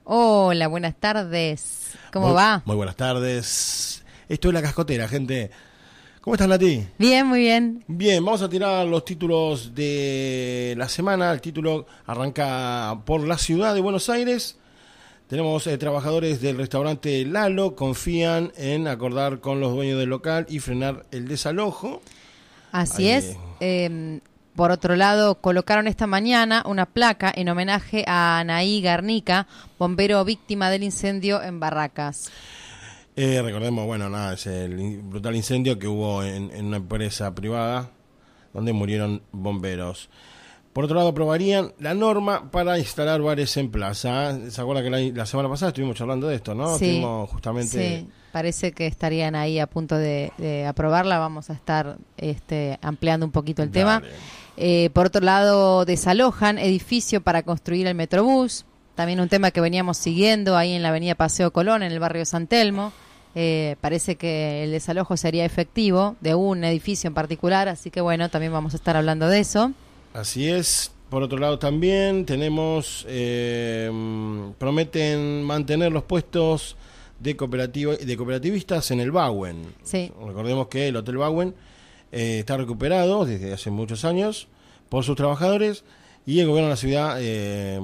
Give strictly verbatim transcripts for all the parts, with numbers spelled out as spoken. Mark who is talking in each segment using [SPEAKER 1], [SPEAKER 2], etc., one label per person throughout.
[SPEAKER 1] Hola, buenas tardes. ¿Cómo
[SPEAKER 2] muy,
[SPEAKER 1] va?
[SPEAKER 2] Muy buenas tardes. Esto es La Cascotera, gente. ¿Cómo estás, Nati?
[SPEAKER 1] Bien, muy bien.
[SPEAKER 2] Bien, vamos a tirar los títulos de la semana. El título arranca por la ciudad de Buenos Aires. Tenemos eh, trabajadores del restaurante Lalo confían en acordar con los dueños del local y frenar el desalojo.
[SPEAKER 1] Así
[SPEAKER 2] Ahí,
[SPEAKER 1] es. Eh, por otro lado, colocaron esta mañana una placa en homenaje a Anaí Garnica, bombero víctima del incendio en Barracas.
[SPEAKER 2] Eh, recordemos, bueno, nada, es el brutal incendio que hubo en, en una empresa privada donde murieron bomberos. Por otro lado, aprobarían la norma para instalar bares en plaza. ¿Se acuerda que la, la semana pasada estuvimos charlando de esto, no?
[SPEAKER 1] Sí,
[SPEAKER 2] estuvimos justamente...
[SPEAKER 1] sí, parece que estarían ahí a punto de, de aprobarla. Vamos a estar este, ampliando un poquito el
[SPEAKER 2] Dale.
[SPEAKER 1] tema. Eh, por otro lado, desalojan edificio para construir el Metrobús. También un tema que veníamos siguiendo ahí en la avenida Paseo Colón, en el barrio San Telmo. Eh, parece que el desalojo sería efectivo de un edificio en particular, así que bueno, también vamos a estar hablando de eso.
[SPEAKER 2] Así es. Por otro lado también tenemos, eh, prometen mantener los puestos de cooperativa, de cooperativistas en el Bauen.
[SPEAKER 1] Sí.
[SPEAKER 2] Recordemos que el Hotel Bauen eh, está recuperado desde hace muchos años por sus trabajadores y el gobierno de la ciudad eh,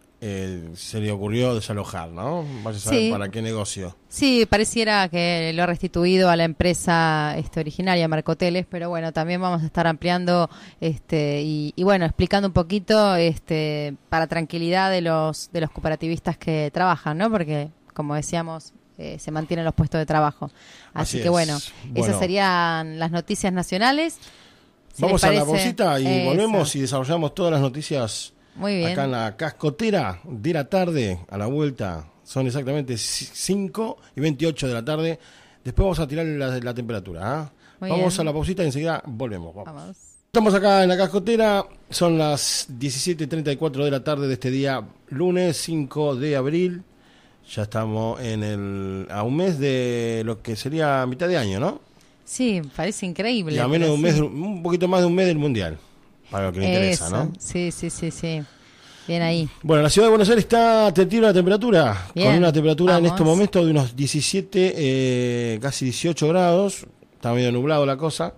[SPEAKER 2] eh, se le ocurrió desalojar, ¿no? Vaya a saber
[SPEAKER 1] Sí.
[SPEAKER 2] para qué negocio.
[SPEAKER 1] Sí, pareciera que lo ha restituido a la empresa este, originaria, Marcoteles, pero bueno, también vamos a estar ampliando este, y, y bueno, explicando un poquito este, para tranquilidad de los de los cooperativistas que trabajan, ¿no? Porque, como decíamos, eh, se mantienen los puestos de trabajo. Así,
[SPEAKER 2] Así
[SPEAKER 1] que
[SPEAKER 2] es.
[SPEAKER 1] bueno,
[SPEAKER 2] Bueno.
[SPEAKER 1] esas serían las noticias nacionales. Si
[SPEAKER 2] Vamos
[SPEAKER 1] les
[SPEAKER 2] a la
[SPEAKER 1] parece,
[SPEAKER 2] pausita y
[SPEAKER 1] eso.
[SPEAKER 2] volvemos y desarrollamos todas las noticias.
[SPEAKER 1] Muy bien.
[SPEAKER 2] Acá en la Cascotera de la tarde, a la vuelta, son exactamente cinco y veintiocho de la tarde. Después vamos a tirar la, la temperatura. ¿eh?
[SPEAKER 1] Muy
[SPEAKER 2] Vamos
[SPEAKER 1] bien.
[SPEAKER 2] a la pausita y enseguida volvemos. Vamos.
[SPEAKER 1] Vamos.
[SPEAKER 2] Estamos acá en la Cascotera, son las diecisiete y treinta y cuatro de la tarde de este día, lunes cinco de abril. Ya estamos en el a un mes de lo que sería mitad de año, ¿no?
[SPEAKER 1] Sí, parece increíble.
[SPEAKER 2] Y a menos de un
[SPEAKER 1] sí.
[SPEAKER 2] mes, un poquito más de un mes del Mundial, para lo que le interesa,
[SPEAKER 1] Eso.
[SPEAKER 2] ¿no?
[SPEAKER 1] Sí, sí, sí, sí. Bien ahí.
[SPEAKER 2] Bueno, la ciudad de Buenos Aires está, te tiro la temperatura,
[SPEAKER 1] Bien,
[SPEAKER 2] con una temperatura
[SPEAKER 1] vamos.
[SPEAKER 2] en este momento de unos diecisiete, eh, casi dieciocho grados, está medio nublado la cosa.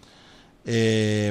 [SPEAKER 2] Eh,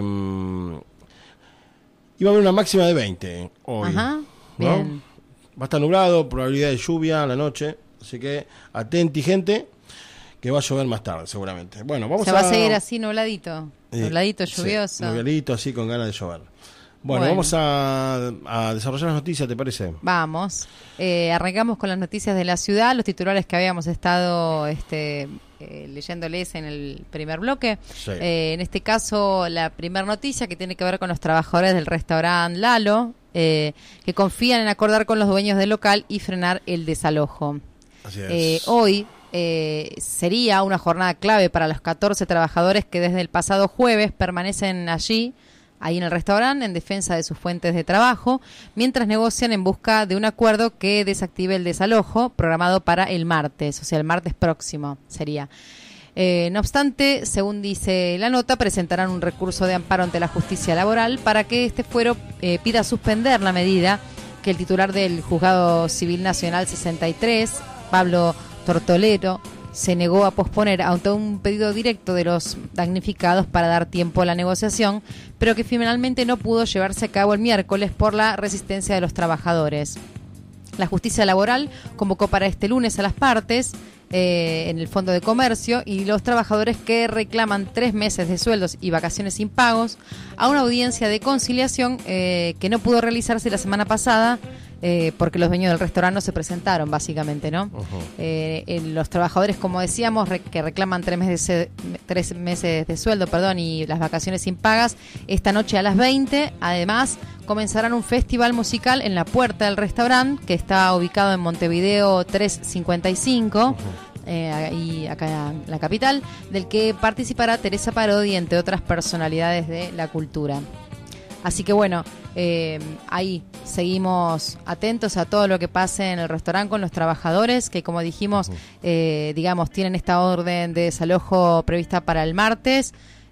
[SPEAKER 2] iba a haber una máxima de veinte hoy.
[SPEAKER 1] Ajá,
[SPEAKER 2] ¿no?
[SPEAKER 1] bien.
[SPEAKER 2] Va a estar nublado, probabilidad de lluvia a la noche, así que atenti, gente, que va a llover más tarde seguramente. Bueno, vamos
[SPEAKER 1] Se
[SPEAKER 2] a...
[SPEAKER 1] va a seguir así nubladito,
[SPEAKER 2] Eh,
[SPEAKER 1] nubladito,
[SPEAKER 2] sí,
[SPEAKER 1] lluvioso.
[SPEAKER 2] nubladito, así con ganas de llover. Bueno,
[SPEAKER 1] Bueno.
[SPEAKER 2] vamos a, a desarrollar las noticias, ¿te parece?
[SPEAKER 1] Vamos, eh, arrancamos con las noticias de la ciudad, los titulares que habíamos estado este, eh, leyéndoles en el primer bloque.
[SPEAKER 2] Sí.
[SPEAKER 1] Eh, en este caso, la primera noticia que tiene que ver con los trabajadores del restaurante Lalo, eh, que confían en acordar con los dueños del local y frenar el desalojo.
[SPEAKER 2] Así es.
[SPEAKER 1] Eh, hoy eh, sería una jornada clave para los catorce trabajadores que desde el pasado jueves permanecen allí, ahí en el restaurante, en defensa de sus fuentes de trabajo, mientras negocian en busca de un acuerdo que desactive el desalojo programado para el martes, o sea, el martes próximo sería. Eh, no obstante, según dice la nota, presentarán un recurso de amparo ante la justicia laboral para que este fuero eh, pida suspender la medida que el titular del Juzgado Civil Nacional sesenta y tres, Pablo Tortolero, se negó a posponer ante un pedido directo de los damnificados para dar tiempo a la negociación, pero que finalmente no pudo llevarse a cabo el miércoles por la resistencia de los trabajadores. La justicia laboral convocó para este lunes a las partes eh, en el Fondo de Comercio y los trabajadores que reclaman tres meses de sueldos y vacaciones impagos a una audiencia de conciliación eh, que no pudo realizarse la semana pasada eh, porque los dueños del restaurante no se presentaron, básicamente, ¿no?
[SPEAKER 2] Uh-huh.
[SPEAKER 1] Eh, eh, los trabajadores, como decíamos, re- que reclaman tres meses, tres meses de sueldo, perdón, y las vacaciones impagas, esta noche a las veinte, además, comenzarán un festival musical en la puerta del restaurante, que está ubicado en Montevideo trescientos cincuenta y cinco, uh-huh. eh, ahí, acá en la capital, del que participará Teresa Parodi, entre otras personalidades de la cultura. Así que bueno, eh, ahí seguimos atentos a todo lo que pase en el restaurante con los trabajadores, que como dijimos, uh-huh. eh, digamos, tienen esta orden de desalojo prevista para el martes.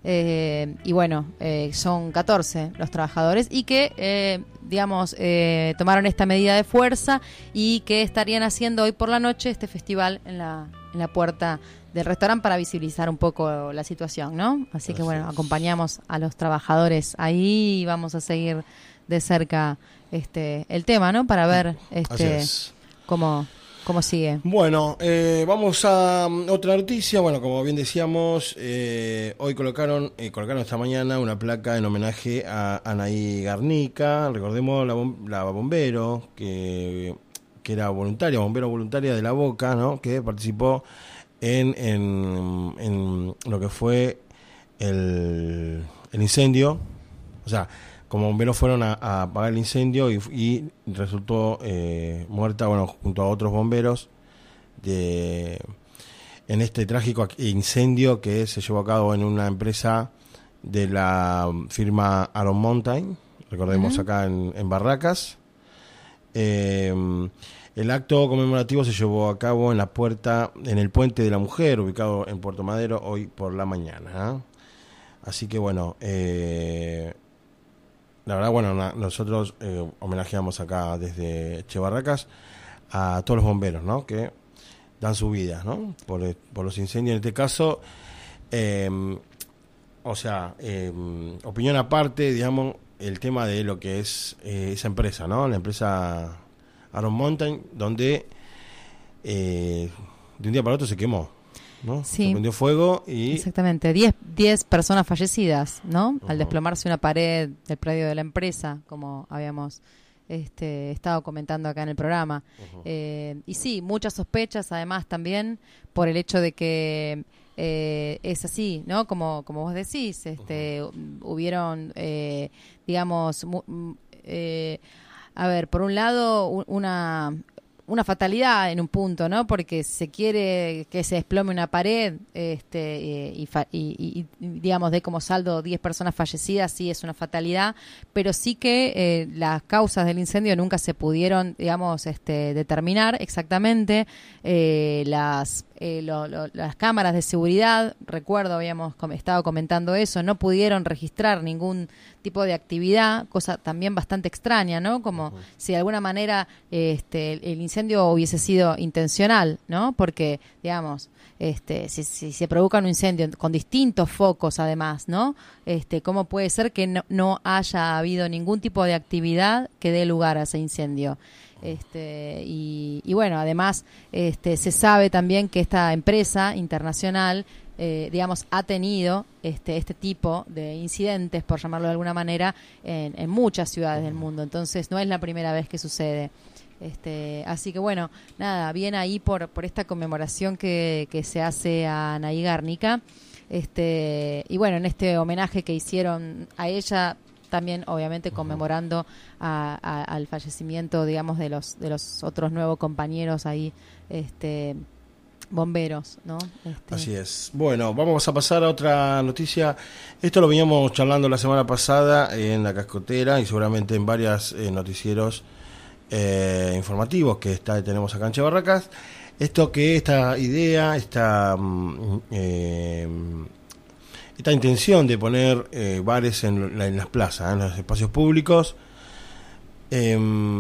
[SPEAKER 1] eh, y bueno, eh, son catorce los trabajadores y que, eh, digamos, eh, tomaron esta medida de fuerza y que estarían haciendo hoy por la noche este festival en la, en la puerta del restaurante para visibilizar un poco la situación, ¿no? Así que bueno, acompañamos a los trabajadores ahí y vamos a seguir de cerca este el tema, ¿no? Para ver este cómo, cómo sigue.
[SPEAKER 2] Bueno, eh, vamos a um, otra noticia. Bueno, como bien decíamos, eh, hoy colocaron eh, colocaron esta mañana una placa en homenaje a Anaí Garnica. Recordemos la, bom- la bombero que, que era voluntaria, bombero voluntaria de La Boca, ¿no? Que participó en, en, en lo que fue el, el incendio. O sea, como bomberos fueron a, a apagar el incendio y, y resultó eh, muerta, bueno, junto a otros bomberos de en este trágico incendio que se llevó a cabo en una empresa de la firma Iron Mountain, recordemos, uh-huh. acá en, en Barracas. Eh, el acto conmemorativo se llevó a cabo en la puerta, en el Puente de la Mujer, ubicado en Puerto Madero, hoy por la mañana. ¿eh? Así que bueno, eh, la verdad, bueno, na, nosotros eh, homenajeamos acá desde Che Barracas a todos los bomberos, ¿no? Que dan su vida, ¿no? Por, por los incendios. En este caso, eh, o sea, eh, opinión aparte, digamos, el tema de lo que es eh, esa empresa, ¿no? La empresa Iron Mountain, donde eh, de un día para otro se quemó, ¿no?
[SPEAKER 1] Sí.
[SPEAKER 2] Se prendió fuego y...
[SPEAKER 1] Exactamente, diez personas fallecidas, ¿no? Uh-huh. Al desplomarse una pared del predio de la empresa, como habíamos este, estado comentando acá en el programa. Uh-huh. Eh, y sí, muchas sospechas, además, también por el hecho de que eh, es así, ¿no? Como, como vos decís, este, uh-huh. hubieron, eh, digamos, mu- eh, a ver, por un lado, una... una fatalidad en un punto, ¿no? Porque se quiere que se desplome una pared, este, y, y, y, y digamos, de como saldo diez personas fallecidas, sí es una fatalidad, pero sí que eh, las causas del incendio nunca se pudieron, digamos, este, determinar exactamente. Eh, las eh, lo, lo, las cámaras de seguridad, recuerdo, habíamos com- estado comentando eso, no pudieron registrar ningún tipo de actividad, cosa también bastante extraña, ¿no? Como uh-huh. si de alguna manera este, el, el incendio hubiese sido intencional, ¿no? Porque, digamos, este, si, si se provoca un incendio con distintos focos, además, ¿no? Este, ¿cómo puede ser que no, no haya habido ningún tipo de actividad que dé lugar a ese incendio? Este, y, y bueno, además este, se sabe también que esta empresa internacional, eh, digamos, ha tenido este, este tipo de incidentes, por llamarlo de alguna manera, en, en muchas ciudades del mundo. Entonces no es la primera vez que sucede. Este, así que bueno, nada, bien ahí por, por esta conmemoración que, que se hace a Anaí Garnica. Este, y bueno, en este homenaje que hicieron a ella, también obviamente conmemorando a, a, al fallecimiento, digamos, de los de los otros nuevos compañeros ahí, este, bomberos, ¿no? Este.
[SPEAKER 2] Así es. Bueno, vamos a pasar a otra noticia. Esto lo veníamos charlando la semana pasada en La Cascotera y seguramente en varios eh, noticieros eh, informativos que está, tenemos acá en Che Barracas. Esto que esta idea, esta... Eh, esta intención de poner eh, bares en, en las plazas, en los espacios públicos, eh,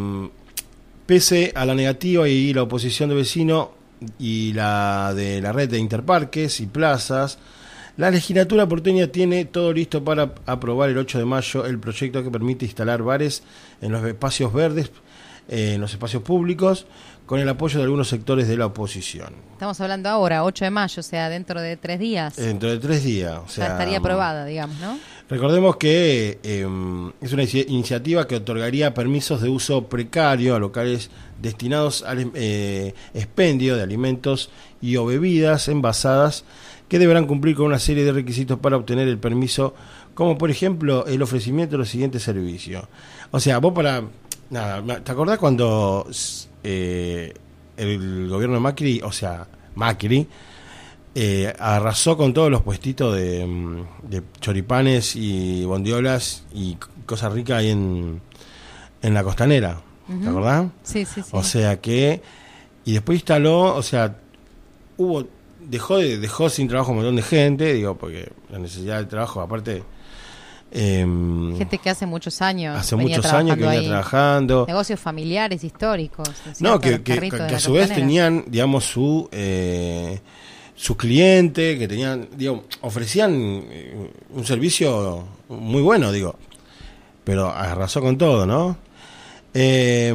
[SPEAKER 2] pese a la negativa y la oposición de vecinos y la de la red de interparques y plazas, la legislatura porteña tiene todo listo para aprobar el ocho de mayo el proyecto que permite instalar bares en los espacios verdes, eh, en los espacios públicos, con el apoyo de algunos sectores de la oposición.
[SPEAKER 1] Estamos hablando ahora, ocho de mayo, o sea, dentro de tres días.
[SPEAKER 2] Dentro de tres días. O sea,
[SPEAKER 1] ya estaría aprobada, digamos, ¿no?
[SPEAKER 2] Recordemos que eh, es una iniciativa que otorgaría permisos de uso precario a locales destinados al eh, expendio de alimentos y o bebidas envasadas que deberán cumplir con una serie de requisitos para obtener el permiso, como por ejemplo el ofrecimiento de los siguientes servicios. O sea, vos para... Nada, ¿te acordás cuando... Eh, el gobierno de Macri, o sea, Macri, eh, arrasó con todos los puestitos de, de choripanes y bondiolas y cosas ricas ahí en, en la costanera? Uh-huh. ¿Te acordás?
[SPEAKER 1] Sí, sí, sí.
[SPEAKER 2] O sea que, y después instaló, o sea, hubo dejó de, dejó sin trabajo un montón de gente, digo, porque la necesidad del trabajo, aparte... Eh,
[SPEAKER 1] gente que hace muchos años
[SPEAKER 2] hace muchos años que venía
[SPEAKER 1] ahí.
[SPEAKER 2] trabajando,
[SPEAKER 1] negocios familiares históricos,
[SPEAKER 2] no, que, que, que, que a su vez tenían, digamos, su eh, su cliente, que tenían, digo, ofrecían un servicio muy bueno, digo, pero arrasó con todo, ¿no? Eh,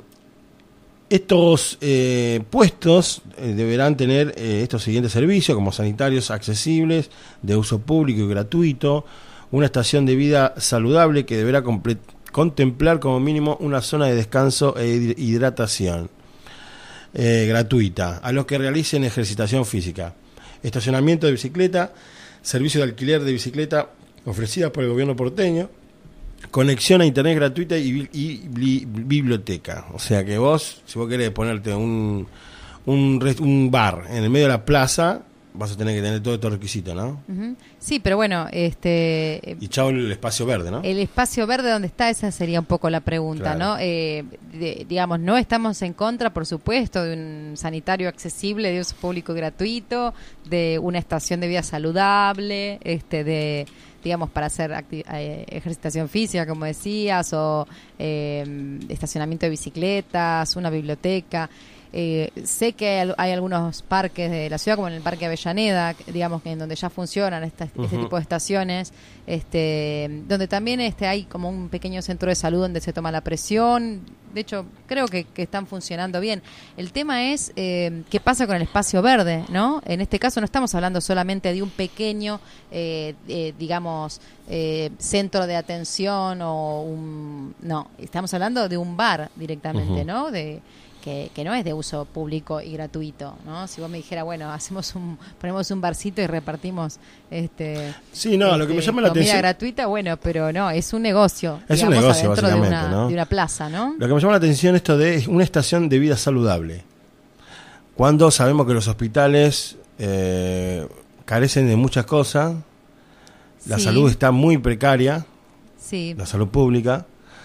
[SPEAKER 2] estos eh, puestos eh, deberán tener eh, estos siguientes servicios, como sanitarios accesibles, de uso público y gratuito, una estación de vida saludable que deberá comple- contemplar como mínimo una zona de descanso e hidratación eh, gratuita a los que realicen ejercitación física, estacionamiento de bicicleta, servicio de alquiler de bicicleta ofrecida por el gobierno porteño, conexión a internet gratuita y, bi- y bi- biblioteca. O sea que vos, si vos querés ponerte un, un, rest- un bar en el medio de la plaza, vas a tener que tener todos estos requisitos, ¿no?
[SPEAKER 1] Uh-huh. Sí, pero bueno, este...
[SPEAKER 2] Y chao el espacio verde, ¿no?
[SPEAKER 1] El espacio verde, ¿dónde está? Esa sería un poco la pregunta,
[SPEAKER 2] Claro.
[SPEAKER 1] ¿no? Eh, de- digamos, no estamos en contra, por supuesto, de un sanitario accesible, de uso público y gratuito, de una estación de vida saludable, este, de, digamos, para hacer acti- eh, ejercitación física, como decías, o eh, estacionamiento de bicicletas, una biblioteca. Eh, sé que hay, al- hay algunos parques de la ciudad, como en el Parque Avellaneda, que- digamos, que en donde ya funcionan esta- este
[SPEAKER 2] Ujú.
[SPEAKER 1] tipo de estaciones, este, donde también este hay como un pequeño centro de salud donde se toma la presión. De hecho, creo que, que están funcionando bien. El tema es eh, qué pasa con el espacio verde, ¿no? En este caso no estamos hablando solamente de un pequeño, eh, eh, digamos, eh, centro de atención o un... No, estamos hablando de un bar directamente,
[SPEAKER 2] Ujú.
[SPEAKER 1] ¿no? De Que, que no es de uso público y gratuito, ¿no? Si vos me dijera, bueno, hacemos un, ponemos un barcito y repartimos, este,
[SPEAKER 2] Sí, no, lo que me
[SPEAKER 1] este,
[SPEAKER 2] llama la
[SPEAKER 1] comida
[SPEAKER 2] atención...
[SPEAKER 1] gratuita, bueno, pero no, es un negocio,
[SPEAKER 2] Es un
[SPEAKER 1] digamos,
[SPEAKER 2] negocio,
[SPEAKER 1] adentro de
[SPEAKER 2] básicamente,
[SPEAKER 1] una,
[SPEAKER 2] ¿no?
[SPEAKER 1] de una plaza, ¿no?
[SPEAKER 2] Lo que me llama la atención esto de una estación de vida saludable. Cuando sabemos que los hospitales eh, carecen de muchas cosas, la
[SPEAKER 1] Sí.
[SPEAKER 2] salud está muy precaria,
[SPEAKER 1] Sí,
[SPEAKER 2] la salud pública.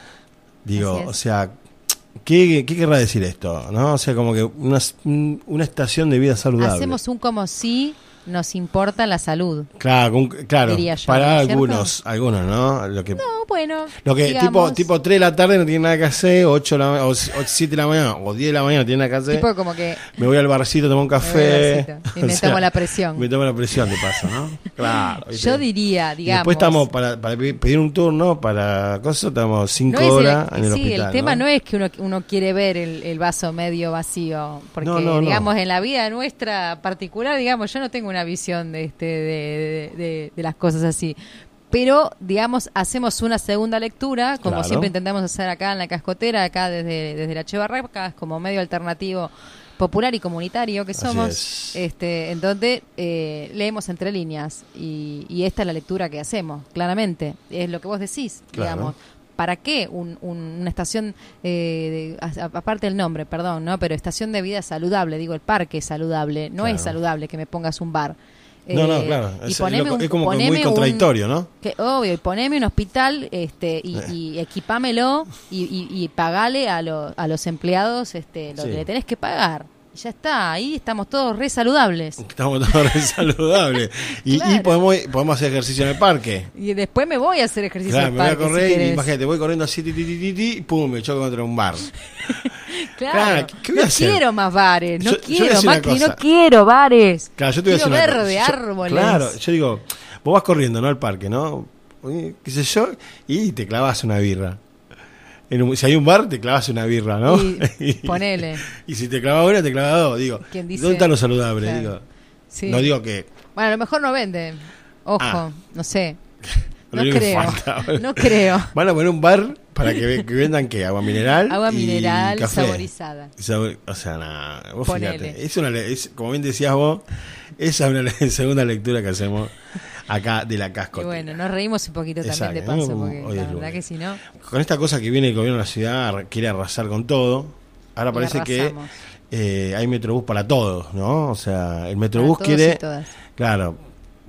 [SPEAKER 2] Digo,
[SPEAKER 1] Así es.
[SPEAKER 2] o sea, ¿qué, ¿qué querrá decir esto? ¿No? O sea, como que una, una estación de vida saludable.
[SPEAKER 1] hacemos un como si nos importa la salud.
[SPEAKER 2] Claro, un- claro,
[SPEAKER 1] Diría yo,
[SPEAKER 2] para
[SPEAKER 1] ¿no es cierto?
[SPEAKER 2] algunos, algunos, ¿no? Lo que,
[SPEAKER 1] No, bueno,
[SPEAKER 2] lo que tipo
[SPEAKER 1] digamos,
[SPEAKER 2] tipo tres de la tarde no tiene nada que hacer, ocho de la ma- o siete de la mañana o diez de la mañana no tiene nada que hacer.
[SPEAKER 1] tipo como que
[SPEAKER 2] Me voy al barcito, tomo un
[SPEAKER 1] Me voy
[SPEAKER 2] café.
[SPEAKER 1] al barcito y
[SPEAKER 2] O
[SPEAKER 1] me
[SPEAKER 2] sea,
[SPEAKER 1] tomo la presión.
[SPEAKER 2] Me tomo la presión, de paso, ¿no? Claro. ¿viste?
[SPEAKER 1] yo diría,
[SPEAKER 2] Y
[SPEAKER 1] digamos...
[SPEAKER 2] después estamos para, para pedir un turno, para cosas, estamos cinco
[SPEAKER 1] No es el-
[SPEAKER 2] horas en el
[SPEAKER 1] sí,
[SPEAKER 2] hospital.
[SPEAKER 1] el tema no es que uno, uno quiere ver el, el vaso medio vacío, porque
[SPEAKER 2] No, no, no.
[SPEAKER 1] digamos en la vida nuestra particular, digamos, yo no tengo una visión de este de, de, de- de las cosas así. Pero, digamos, hacemos una segunda lectura, como
[SPEAKER 2] Claro.
[SPEAKER 1] siempre intentamos hacer acá en la Cascotera, acá desde, desde la Che Barracas, como medio alternativo popular y comunitario que
[SPEAKER 2] Así
[SPEAKER 1] somos,
[SPEAKER 2] es.
[SPEAKER 1] este, en donde eh, leemos entre líneas y, y esta es la lectura que hacemos, claramente. Es lo que vos decís,
[SPEAKER 2] Claro.
[SPEAKER 1] digamos. ¿Para qué un, un- una estación, eh, de- a- aparte del nombre, perdón, ¿no? Pero estación de vida saludable, digo, el parque es saludable, no
[SPEAKER 2] Claro.
[SPEAKER 1] es saludable que me pongas un bar.
[SPEAKER 2] No, no,
[SPEAKER 1] Eh,
[SPEAKER 2] claro.
[SPEAKER 1] y
[SPEAKER 2] Es,
[SPEAKER 1] poneme
[SPEAKER 2] es lo-
[SPEAKER 1] un-
[SPEAKER 2] es como que muy
[SPEAKER 1] poneme un-
[SPEAKER 2] contradictorio, ¿no?
[SPEAKER 1] que, obvio, y poneme un hospital este, y, y equipámelo y, y, y pagale a, lo- a los empleados este, lo
[SPEAKER 2] Sí.
[SPEAKER 1] que le tenés que pagar. Y ya está, ahí estamos todos re saludables.
[SPEAKER 2] Estamos todos re saludables. Y,
[SPEAKER 1] Claro.
[SPEAKER 2] y podemos, podemos hacer ejercicio en el parque.
[SPEAKER 1] Y después me voy a hacer ejercicio
[SPEAKER 2] Claro,
[SPEAKER 1] al
[SPEAKER 2] me voy a
[SPEAKER 1] parque, si
[SPEAKER 2] correr y
[SPEAKER 1] querés.
[SPEAKER 2] imagínate, voy corriendo así, ti, ti, ti, ti, ti, y pum, me choco contra un bar.
[SPEAKER 1] Claro,
[SPEAKER 2] Claro, ¿qué- qué voy a
[SPEAKER 1] no
[SPEAKER 2] hacer?
[SPEAKER 1] quiero más bares, no
[SPEAKER 2] Yo- yo voy a
[SPEAKER 1] quiero,
[SPEAKER 2] decir una
[SPEAKER 1] Macri,
[SPEAKER 2] cosa.
[SPEAKER 1] no quiero bares.
[SPEAKER 2] Claro, yo te voy a
[SPEAKER 1] quiero
[SPEAKER 2] decir una cosa.
[SPEAKER 1] verde,
[SPEAKER 2] Yo-
[SPEAKER 1] árboles.
[SPEAKER 2] Claro, yo digo, vos vas corriendo, ¿no? Al parque, ¿no? Oye, ¿qué sé yo? Y te clavas una birra. En un- si hay un bar, te clavas una birra, ¿no?
[SPEAKER 1] Y ponele.
[SPEAKER 2] Y si te clavas una, te clavas dos. Digo,
[SPEAKER 1] ¿Quién dice?
[SPEAKER 2] ¿dónde está lo saludable?
[SPEAKER 1] Claro.
[SPEAKER 2] Digo,
[SPEAKER 1] Sí.
[SPEAKER 2] no digo que...
[SPEAKER 1] Bueno, a lo mejor no venden. Ojo,
[SPEAKER 2] Ah.
[SPEAKER 1] no sé.
[SPEAKER 2] Lo
[SPEAKER 1] No
[SPEAKER 2] único que
[SPEAKER 1] creo.
[SPEAKER 2] falta, bueno.
[SPEAKER 1] No creo.
[SPEAKER 2] Van a poner un bar para que, ve- que vendan, ¿qué? Agua mineral
[SPEAKER 1] Agua
[SPEAKER 2] y
[SPEAKER 1] mineral
[SPEAKER 2] café.
[SPEAKER 1] saborizada.
[SPEAKER 2] Sabor- o sea, nada, vos
[SPEAKER 1] Ponele.
[SPEAKER 2] fíjate, es una, le- es, como bien decías vos, esa es una le- segunda lectura que hacemos acá de la
[SPEAKER 1] Y
[SPEAKER 2] Cascotera.
[SPEAKER 1] bueno, nos reímos un poquito también de
[SPEAKER 2] Exacto,
[SPEAKER 1] paso,
[SPEAKER 2] ¿no?
[SPEAKER 1] porque
[SPEAKER 2] Hoy
[SPEAKER 1] la
[SPEAKER 2] es
[SPEAKER 1] verdad
[SPEAKER 2] lunes.
[SPEAKER 1] que si no,
[SPEAKER 2] Con esta cosa que viene el gobierno de la ciudad, ar- quiere arrasar con todo, ahora
[SPEAKER 1] y
[SPEAKER 2] parece que
[SPEAKER 1] arrasamos.
[SPEAKER 2] eh, hay Metrobús para todos, ¿no? O sea, el
[SPEAKER 1] Para
[SPEAKER 2] Metrobús
[SPEAKER 1] todos y
[SPEAKER 2] quiere...
[SPEAKER 1] todas.
[SPEAKER 2] Claro,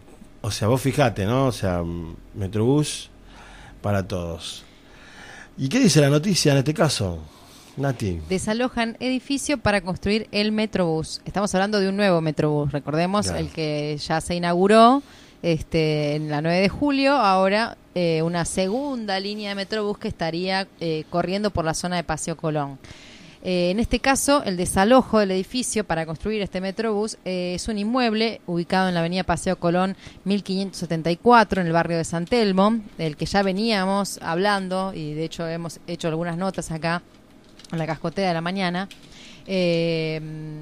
[SPEAKER 2] o sea, vos fijate, ¿no? O sea, mm, Metrobús para todos. ¿Y qué dice la noticia en este caso? Nati.
[SPEAKER 1] Desalojan edificio para construir el Metrobús. Estamos hablando de un nuevo Metrobús, recordemos,
[SPEAKER 2] Claro.
[SPEAKER 1] el que ya se inauguró este, en la nueve de julio, ahora eh, una segunda línea de Metrobús que estaría eh, corriendo por la zona de Paseo Colón. Eh, en este caso, el desalojo del edificio para construir este Metrobús eh, es un inmueble ubicado en la avenida Paseo Colón mil quinientos setenta y cuatro, en el barrio de San Telmo, del que ya veníamos hablando y de hecho hemos hecho algunas notas acá en la cascotea de la mañana. Eh,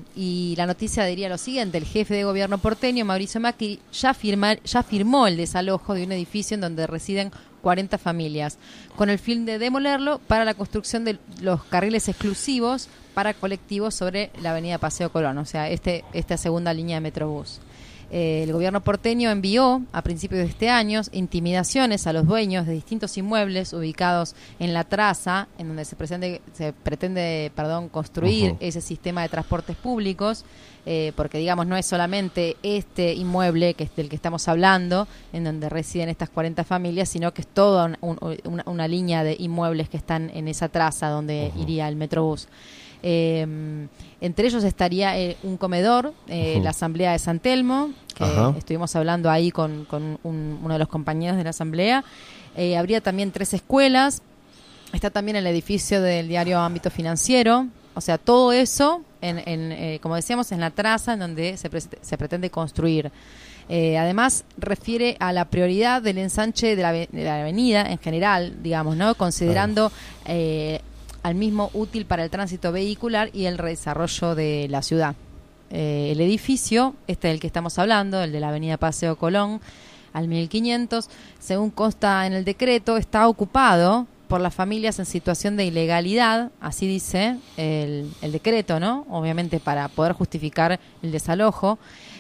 [SPEAKER 1] y la noticia diría lo siguiente: el jefe de gobierno porteño, Mauricio Macri, ya, firma, ya firmó el desalojo de un edificio en donde residen cuarenta familias, con el fin de demolerlo para la construcción de los carriles exclusivos para colectivos sobre la avenida Paseo Colón, o sea, este esta segunda línea de Metrobús. Eh, el gobierno porteño envió a principios de este año intimidaciones a los dueños de distintos inmuebles ubicados en la traza, en donde se pretende, se pretende perdón, construir uh-huh. ese sistema de transportes públicos, eh, porque digamos no es solamente este inmueble que es del que estamos hablando, en donde residen estas cuarenta familias, sino que es toda un, un, una, una línea de inmuebles que están en esa traza donde uh-huh. iría el Metrobús. Eh, entre ellos estaría eh, un comedor, eh, uh-huh. la asamblea de San Telmo, que uh-huh. estuvimos hablando ahí con, con un, uno de los compañeros de la asamblea. Eh, habría también tres escuelas, está también el edificio del diario Ámbito Financiero, o sea, todo eso, en, en, eh, como decíamos, en la traza en donde se, pre- se pretende construir. Eh, además, refiere a la prioridad del ensanche de la, de la avenida en general, digamos, ¿no? Considerando... Eh, al mismo útil para el tránsito vehicular y el desarrollo de la ciudad. Eh, el edificio, este del que estamos hablando, el de la avenida Paseo Colón, al mil quinientos, según consta en el decreto, está ocupado por las familias en situación de ilegalidad, así dice el, el decreto, ¿no? Obviamente para poder justificar el desalojo.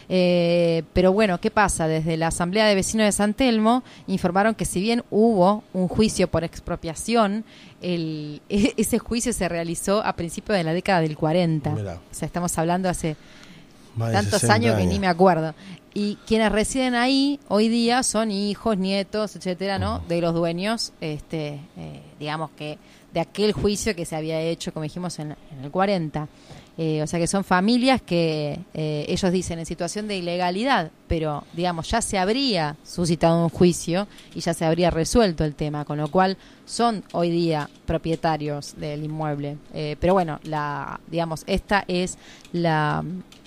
[SPEAKER 1] Eh, pero bueno, ¿qué pasa? Desde la Asamblea de Vecinos de San Telmo informaron que si bien hubo un juicio por expropiación, el, ese juicio se realizó a principios de la década del cuarenta. Mirá. O sea, estamos hablando hace tantos años, años que ni me acuerdo. Y quienes residen ahí hoy día son hijos, nietos, etcétera, ¿no? Uh-huh. De los dueños, este, eh, digamos que de aquel juicio que se había hecho, como dijimos, en, en el cuarenta. Eh, o sea que son familias que eh, ellos dicen en situación de ilegalidad, pero digamos ya se habría suscitado un juicio y ya se habría resuelto el tema, con lo cual son hoy día propietarios del inmueble. Eh, pero bueno, la digamos esta es la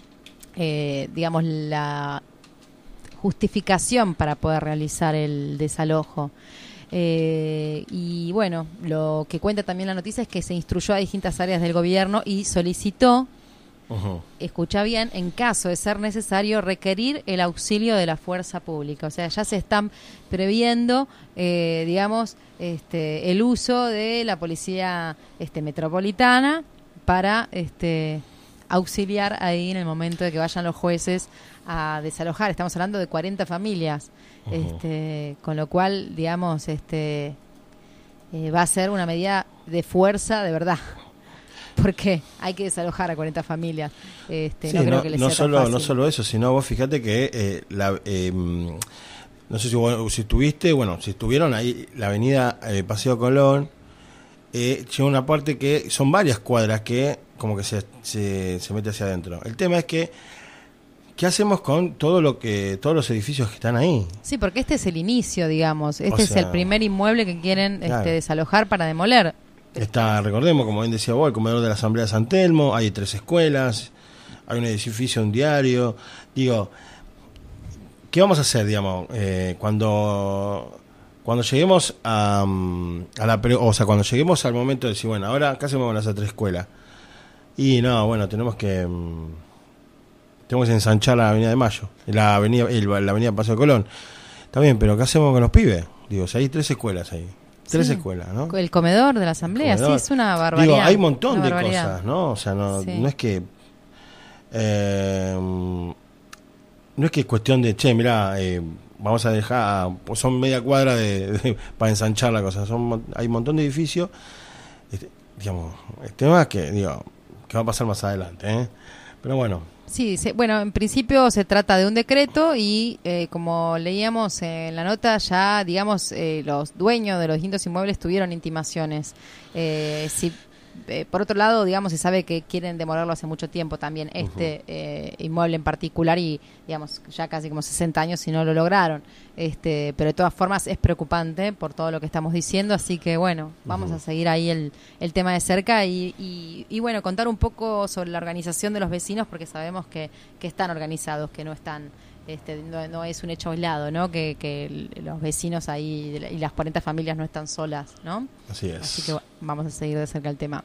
[SPEAKER 1] eh, digamos la justificación para poder realizar el desalojo. Eh, y bueno, lo que cuenta también la noticia es que se instruyó a distintas áreas del gobierno y solicitó, uh-huh. escucha bien, en caso de ser necesario, requerir el auxilio de la fuerza pública. O sea, ya se están previendo, eh, digamos, este, el uso de la policía este, metropolitana para este, auxiliar ahí en el momento de que vayan los jueces a desalojar. Estamos hablando de cuarenta familias. Uh-huh. Este, con lo cual, digamos, este, eh, va a ser una medida de fuerza de verdad, porque hay que desalojar a cuarenta familias. Este,
[SPEAKER 2] sí,
[SPEAKER 1] no creo
[SPEAKER 2] no,
[SPEAKER 1] que les
[SPEAKER 2] no
[SPEAKER 1] sea
[SPEAKER 2] solo
[SPEAKER 1] tan fácil.
[SPEAKER 2] No solo eso, sino vos fíjate que eh, la, eh, no sé si, vos, si estuviste, bueno, si estuvieron ahí, la avenida eh, Paseo Colón, eh, llega una parte que son varias cuadras que como que se, se, se mete hacia adentro. El tema es que ¿qué hacemos con todo lo que todos los edificios que están ahí?
[SPEAKER 1] Sí, porque este es el inicio, digamos. Este
[SPEAKER 2] o sea,
[SPEAKER 1] es el primer inmueble que quieren
[SPEAKER 2] claro.
[SPEAKER 1] este, desalojar para demoler.
[SPEAKER 2] Está, recordemos, como bien decía vos, el comedor de la Asamblea de San Telmo, hay tres escuelas, hay un edificio, un diario. Digo, ¿qué vamos a hacer, digamos, eh, cuando cuando lleguemos a, a la... O sea, cuando lleguemos al momento de decir, bueno, ahora, ¿qué hacemos con esas tres escuelas? Y no, bueno, tenemos que... Tenemos que ensanchar la avenida de Mayo, la avenida el, la avenida Paseo de Colón. Está bien, pero ¿qué hacemos con los pibes? Digo, o sea, hay tres escuelas ahí. Tres sí. escuelas, ¿no?
[SPEAKER 1] El comedor de la asamblea, comedor. Sí, es una barbaridad.
[SPEAKER 2] Digo, hay un montón de
[SPEAKER 1] barbaridad.
[SPEAKER 2] cosas, ¿no? O sea, no, sí. no es que... Eh, no es que es cuestión de, che, mirá, eh, vamos a dejar... Pues son media cuadra de, de, para ensanchar la cosa. Son, hay un montón de edificios. Este, digamos, el tema es que, digo, que va a pasar más adelante, ¿eh? Pero bueno...
[SPEAKER 1] Sí, se, bueno, en principio se trata de un decreto y eh, como leíamos en la nota, ya, digamos, eh, los dueños de los distintos inmuebles tuvieron intimaciones. Eh, si eh, por otro lado, digamos, se sabe que quieren demorarlo hace mucho tiempo también, este uh-huh. eh, inmueble en particular, y digamos, ya casi como sesenta años si no lo lograron. Este, pero de todas formas es preocupante por todo lo que estamos diciendo, así que bueno, vamos uh-huh. a seguir ahí el, el tema de cerca y, y, y bueno, contar un poco sobre la organización de los vecinos, porque sabemos que, que están organizados, que no están, este, no, no es un hecho aislado, ¿no? Que, que los vecinos ahí y las cuarenta familias no están solas, ¿no?
[SPEAKER 2] Así es.
[SPEAKER 1] Así que vamos a seguir de cerca el tema.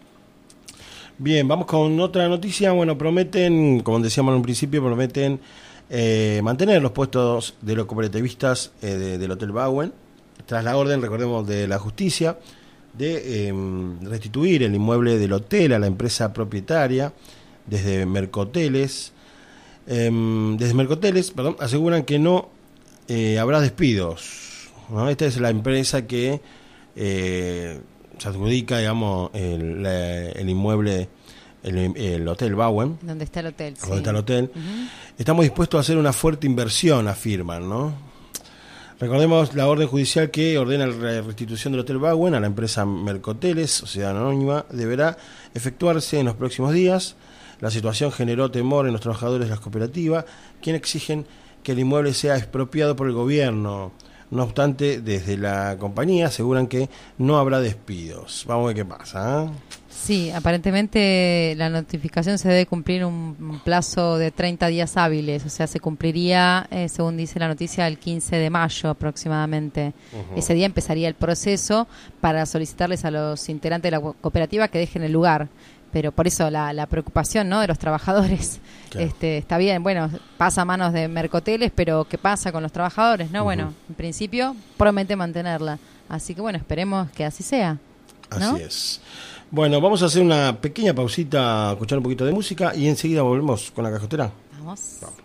[SPEAKER 2] Bien, vamos con otra noticia. Bueno, prometen, como decíamos en un principio, prometen Eh, mantener los puestos de los cooperativistas eh, de, del Hotel Bauen, tras la orden, recordemos, de la justicia de eh, restituir el inmueble del hotel a la empresa propietaria. Desde Mercoteles eh, desde Mercoteles, perdón, aseguran que no eh, habrá despidos, ¿no? Esta es la empresa que eh, se adjudica, digamos, el, la, el inmueble, El, el Hotel Bauen.
[SPEAKER 1] ¿Dónde está el hotel?
[SPEAKER 2] ¿Dónde sí. está el hotel? Uh-huh. Estamos dispuestos a hacer una fuerte inversión, afirman, ¿no? Recordemos la orden judicial que ordena la restitución del Hotel Bauen a la empresa Mercoteles, sociedad anónima, deberá efectuarse en los próximos días. La situación generó temor en los trabajadores de las cooperativas, quienes exigen que el inmueble sea expropiado por el gobierno. No obstante, desde la compañía aseguran que no habrá despidos. Vamos a ver qué pasa, ¿eh?
[SPEAKER 1] Sí, aparentemente la notificación se debe cumplir un, un plazo de treinta días hábiles, o sea, se cumpliría, eh, según dice la noticia, el quince de mayo aproximadamente. Uh-huh. Ese día empezaría el proceso para solicitarles a los integrantes de la cooperativa que dejen el lugar. Pero por eso la, la preocupación, ¿no?, de los trabajadores. Claro. Este, está bien, bueno, pasa a manos de Mercoteles, pero ¿qué pasa con los trabajadores? No, uh-huh. Bueno, en principio promete mantenerla. Así que bueno, esperemos que así sea, ¿no?
[SPEAKER 2] Así es. Bueno, vamos a hacer una pequeña pausita, escuchar un poquito de música y enseguida volvemos con la cajotera.
[SPEAKER 1] Vamos. Vamos.